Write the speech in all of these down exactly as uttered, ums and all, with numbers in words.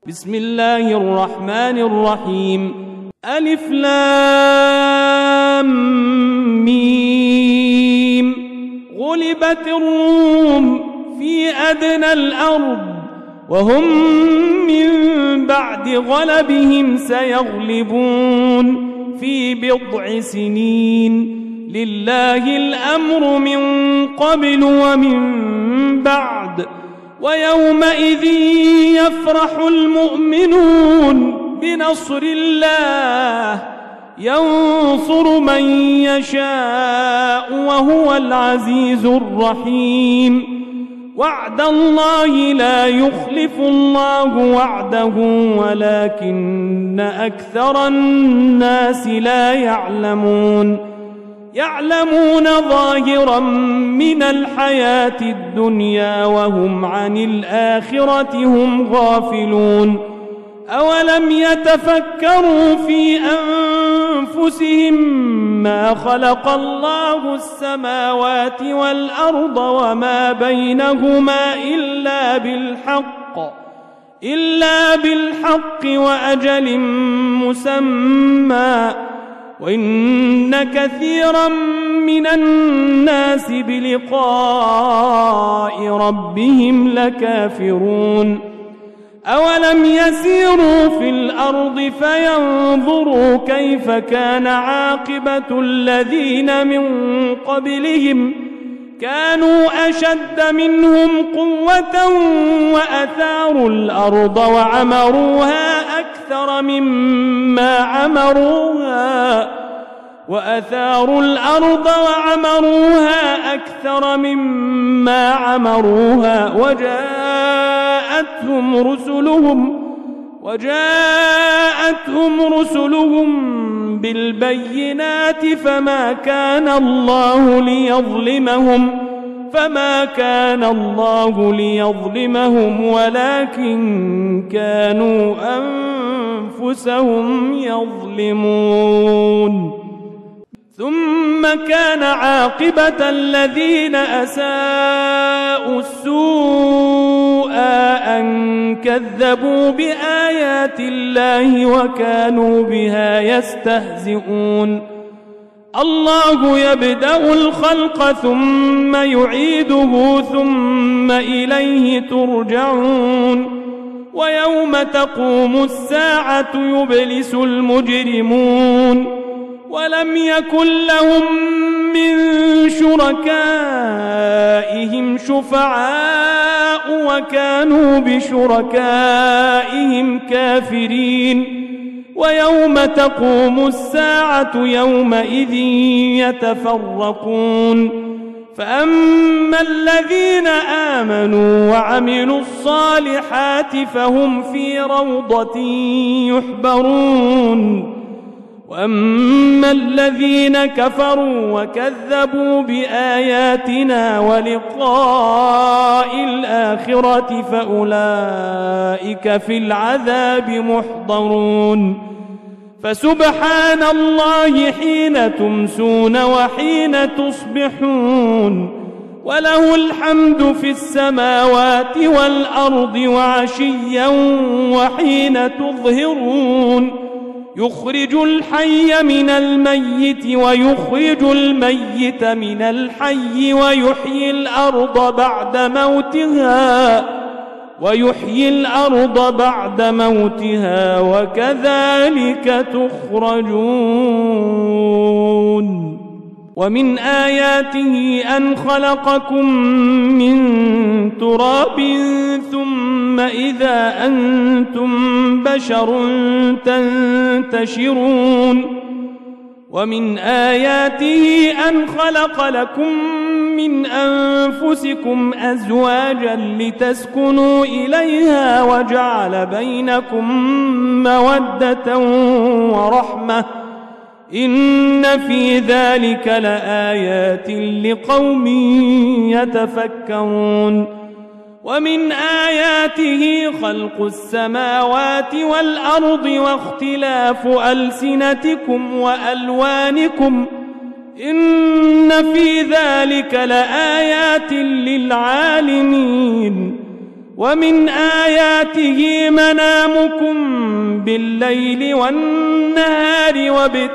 بسم الله الرحمن الرحيم. ألف لام ميم. غلبت الروم في أدنى الأرض وهم من بعد غلبهم سيغلبون في بضع سنين. لله الأمر من قبل ومن بعد ويومئذ يفرح المؤمنون بنصر الله ينصر من يشاء وهو العزيز الرحيم. وعد الله لا يخلف الله وعده ولكن أكثر الناس لا يعلمون. يعلمون ظاهرا من الحياة الدنيا وهم عن الآخرة هم غافلون. أولم يتفكروا في أنفسهم ما خلق الله السماوات والأرض وما بينهما إلا بالحق إلا بالحق وأجل مسمى وإن كثيرا من الناس بلقاء ربهم لكافرون. أولم يسيروا في الأرض فينظروا كيف كان عاقبة الذين من قبلهم كانوا أشد منهم قوة وأثاروا الأرض وعمروها أكثر مما عمروها وأثاروا الأرض وعمروها أكثر مما عمروها وجاءتهم رسلهم وجاءتهم رسلهم بالبينات فما كان الله ليظلمهم فما كان الله ليظلمهم ولكن كانوا أنفسهم يظلمون. ثم كان عاقبة الذين أساءوا السوء أن كذبوا بآيات الله وكانوا بها يستهزئون. الله يبدأ الخلق ثم يعيده ثم إليه ترجعون. ويوم تقوم الساعة يبلس المجرمون ولم يكن لهم من شركائهم شفعاء وكانوا بشركائهم كافرين. ويوم تقوم الساعة يومئذ يتفرقون فأما الذين آمنوا وعملوا الصالحات فهم في روضة يحبرون. وأما الذين كفروا وكذبوا بآياتنا ولقاء الآخرة فأولئك في العذاب محضرون. فسبحان الله حين تمسون وحين تصبحون وله الحمد في السماوات والأرض وعشيا وحين تظهرون. يخرج الحي من الميت ويخرج الميت من الحي ويحيي الأرض بعد موتها ويحيي الأرض بعد موتها وكذلك تخرجون. ومن آياته أن خلقكم من تراب ثم إذا أنتم بشر تنتشرون. ومن آياته أن خلق لكم من أنفسكم أزواجا لتسكنوا إليها وجعل بينكم مودة ورحمة إن في ذلك لآيات لقوم يتفكرون. ومن آياته خلق السماوات والأرض واختلاف ألسنتكم وألوانكم إن في ذلك لآيات للعالمين. ومن آياته منامكم بالليل والنهار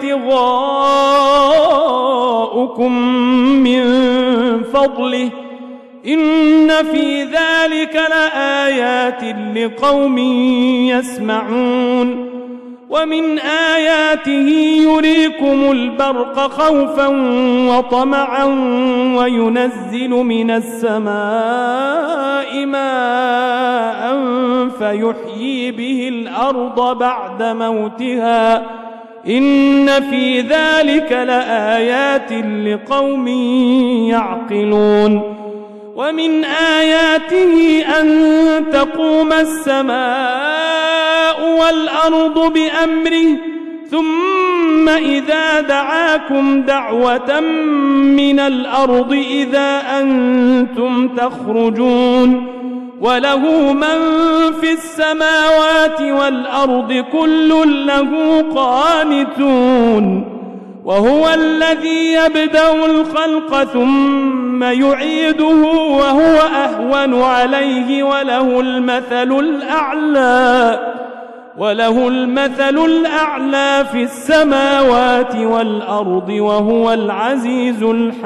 وابتغاؤكم من فضله إن في ذلك لآيات لقوم يسمعون ومن آياته يريكم البرق خوفا وطمعا وينزل من السماء ماء فيحيي به الأرض بعد موتها إن في ذلك لآيات لقوم يعقلون ومن آياته أن تقوم السماء والأرض بأمره ثم إذا دعاكم دعوة من الأرض إذا أنتم تخرجون وله من في السماوات والأرض كل له قانتون وهو الذي يبدأ الخلق ثم يعيده وهو أهون عليه وله المثل الأعلى وله المثل الأعلى في السماوات والأرض وهو العزيز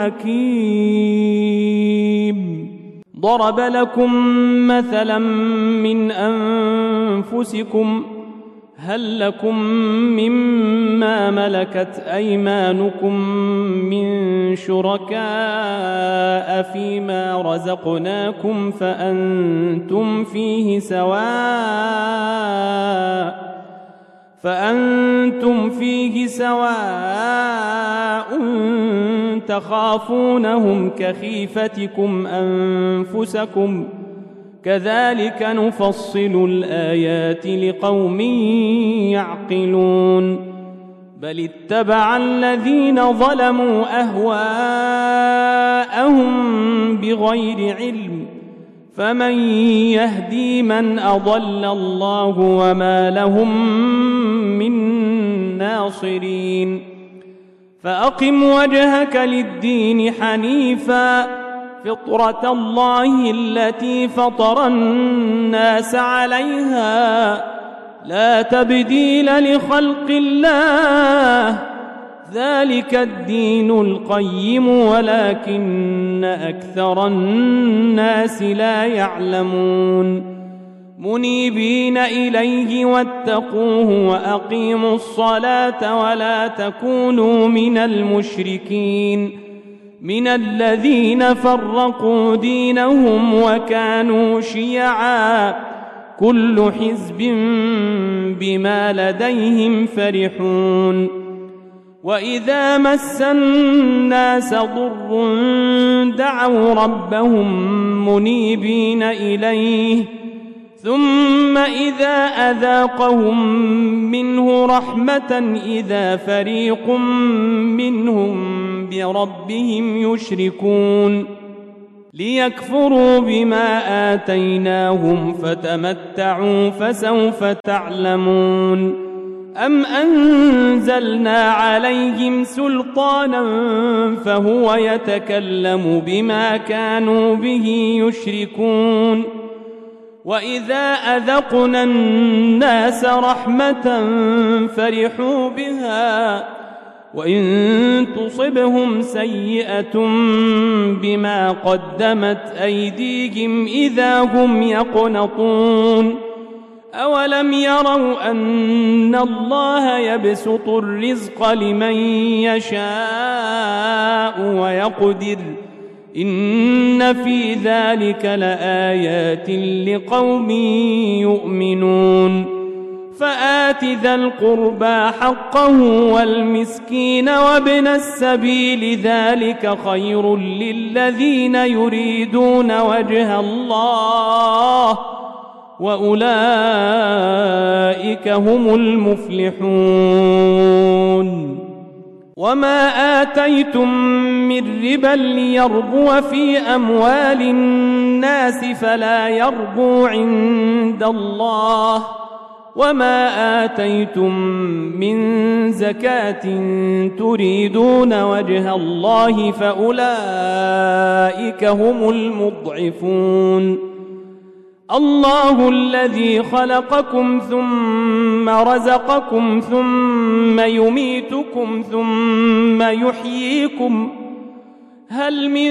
الحكيم ضرب لكم مثلا من أنفسكم هل لكم مما ملكت أيمانكم من شركاء فيما رزقناكم فأنتم فيه سواء فأنتم فيه سواء تخافونهم كخيفتكم أنفسكم كذلك نفصل الآيات لقوم يعقلون بل اتبع الذين ظلموا أهواءهم بغير علم فمن يهدي من أضل الله وما لهم من ناصرين فأقم وجهك للدين حنيفا فطرة الله التي فطر الناس عليها لا تبديل لخلق الله ذلك الدين القيم ولكن أكثر الناس لا يعلمون منيبين إليه واتقوه وأقيموا الصلاة ولا تكونوا من المشركين من الذين فرقوا دينهم وكانوا شيعا كل حزب بما لديهم فرحون وإذا مس الناس ضر دعوا ربهم منيبين إليه ثم إذا أذاقهم منه رحمة إذا فريق منهم بربهم يشركون ليكفروا بما آتيناهم فتمتعوا فسوف تعلمون أم أنزلنا عليهم سلطانا فهو يتكلم بما كانوا به يشركون وإذا أذقنا الناس رحمة فرحوا بها وإن تصبهم سيئة بما قدمت أيديهم إذا هم يقنطون أولم يروا أن الله يبسط الرزق لمن يشاء ويقدر إن في ذلك لآيات لقوم يؤمنون فآت ذا القربى حقه والمسكين وابن السبيل ذلك خير للذين يريدون وجه الله وأولئك هم المفلحون وما آتيتم من ربا ليربو في أموال الناس فلا يربو عند الله وما آتيتم من زكاة تريدون وجه الله فأولئك هم المضعفون الله الذي خلقكم ثم رزقكم ثم يميتكم ثم يحييكم هل من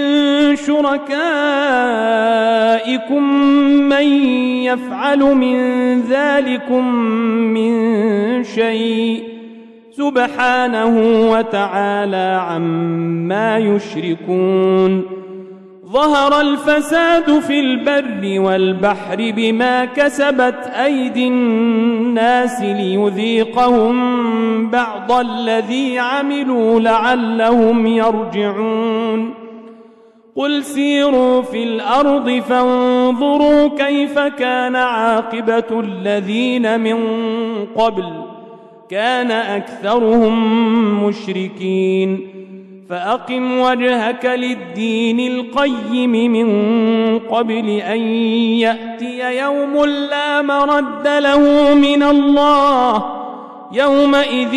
شركائكم من يفعل من ذلكم من شيء سبحانه وتعالى عما يشركون ظهر الفساد في البر والبحر بما كسبت أيدي الناس ليذيقهم بعض الذي عملوا لعلهم يرجعون قل سيروا في الأرض فانظروا كيف كان عاقبة الذين من قبل كان أكثرهم مشركين فأقم وجهك للدين القيم من قبل أن يأتي يوم لا مرد له من الله يومئذ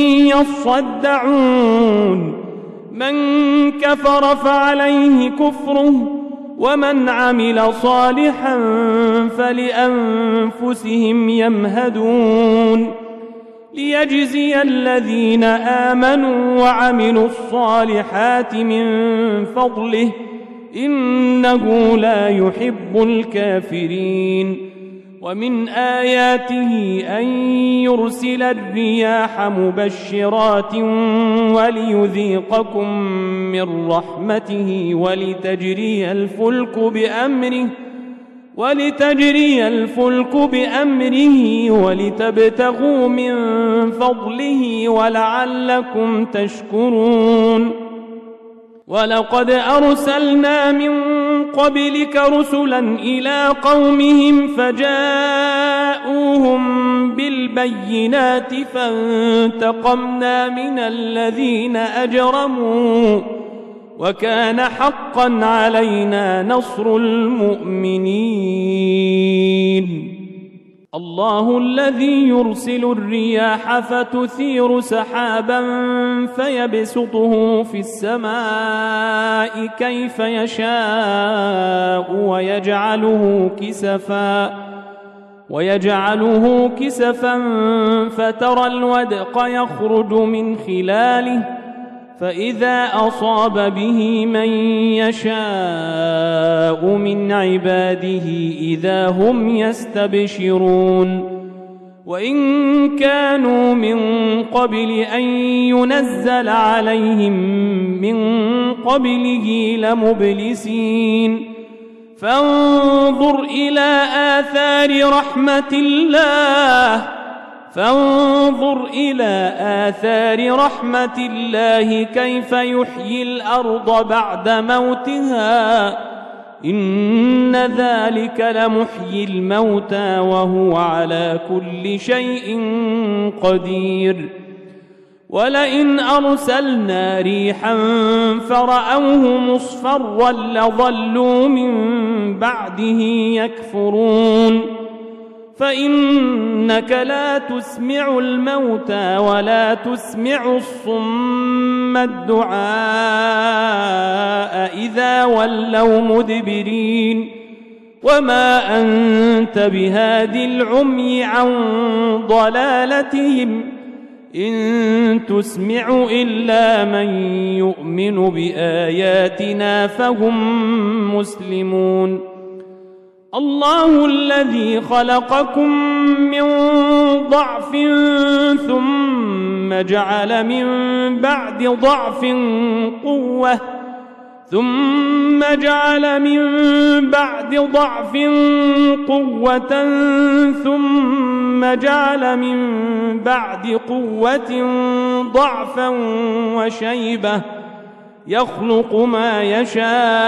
يصدعون من كفر فعليه كفره ومن عمل صالحا فلأنفسهم يمهدون ليجزي الذين آمنوا وعملوا الصالحات من فضله إنه لا يحب الكافرين ومن آياته أن يرسل الرياح مبشرات وليذيقكم من رحمته ولتجري الفلك بأمره ولتجري الفلك بأمره ولتبتغوا من فضله ولعلكم تشكرون ولقد أرسلنا من قبلك رسلا إلى قومهم فجاءوهم بالبينات فانتقمنا من الذين أجرموا وكان حقا علينا نصر المؤمنين الله الذي يرسل الرياح فتثير سحابا فيبسطه في السماء كيف يشاء ويجعله كسفا ويجعله كسفا فترى الودق يخرج من خلاله فإذا أصاب به من يشاء من عباده إذا هم يستبشرون وإن كانوا من قبل أن ينزل عليهم من قبله لمبلسين فانظر إلى آثار رحمة الله فانظر إلى آثار رحمة الله كيف يحيي الأرض بعد موتها إن ذلك لمحيي الموتى وهو على كل شيء قدير ولئن أرسلنا ريحا فرأوه مصفرا لظلوا من بعده يكفرون فإنك لا تسمع الموتى ولا تسمع الصم الدعاء إذا ولوا مدبرين وما أنت بهاد العمي عن ضلالتهم إن تسمع إلا من يؤمن بآياتنا فهم مسلمون الله الذي خلقكم من ضعف ثم جعل من بعد ضعف قوة ثم جعل من بعد ضعف قوة ثم جعل من بعد قوة ضعفا وشيبة يخلق ما يشاء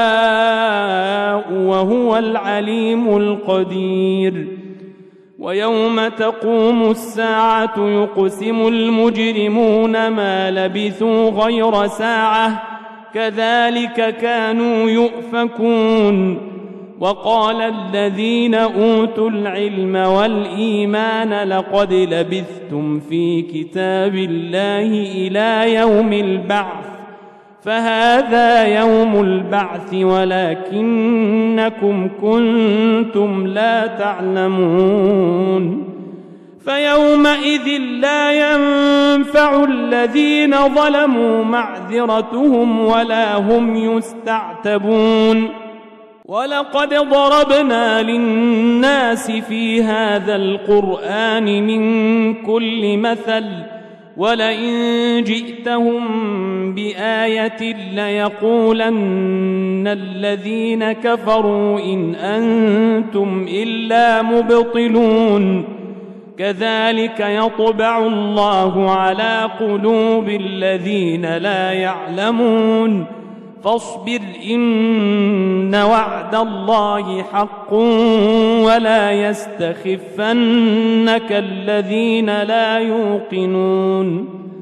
وهو العليم القدير ويوم تقوم الساعة يقسم المجرمون ما لبثوا غير ساعة كذلك كانوا يؤفكون وقال الذين أوتوا العلم والإيمان لقد لبثتم في كتاب الله إلى يوم البعث فهذا يوم البعث ولكنكم كنتم لا تعلمون فيومئذ لا ينفع الذين ظلموا معذرتهم ولا هم يستعتبون ولقد ضربنا للناس في هذا القرآن من كل مثل ولئن جئتهم بآية ليقولن الذين كفروا إن أنتم إلا مبطلون كذلك يطبع الله على قلوب الذين لا يعلمون فاصبر إن وعد الله حق ولا يستخفنك الذين لا يوقنون